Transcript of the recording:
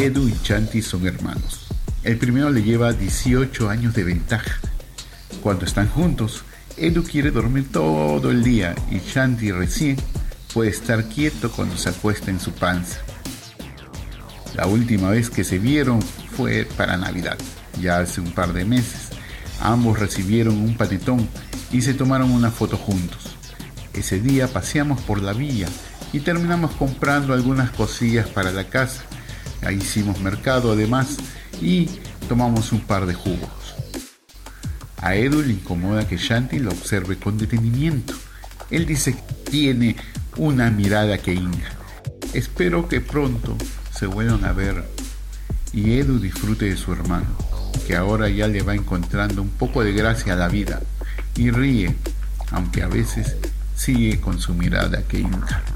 Edu y Chanti son hermanos. El primero le lleva 18 años de ventaja. Cuando están juntos, Edu quiere dormir todo el día y Chanti recién puede estar quieto cuando se acuesta en su panza. La última vez que se vieron fue para Navidad, ya hace un par de meses. Ambos recibieron un panetón y se tomaron una foto juntos. Ese día paseamos por la villa y terminamos comprando algunas cosillas para la casa. Ahí hicimos mercado además y tomamos un par de jugos. A Edu le incomoda que Chanti lo observe con detenimiento. Él dice que tiene una mirada que hincha. Espero que pronto se vuelvan a ver y Edu disfrute de su hermano, que ahora ya le va encontrando un poco de gracia a la vida y ríe, aunque a veces sigue con su mirada que hincha.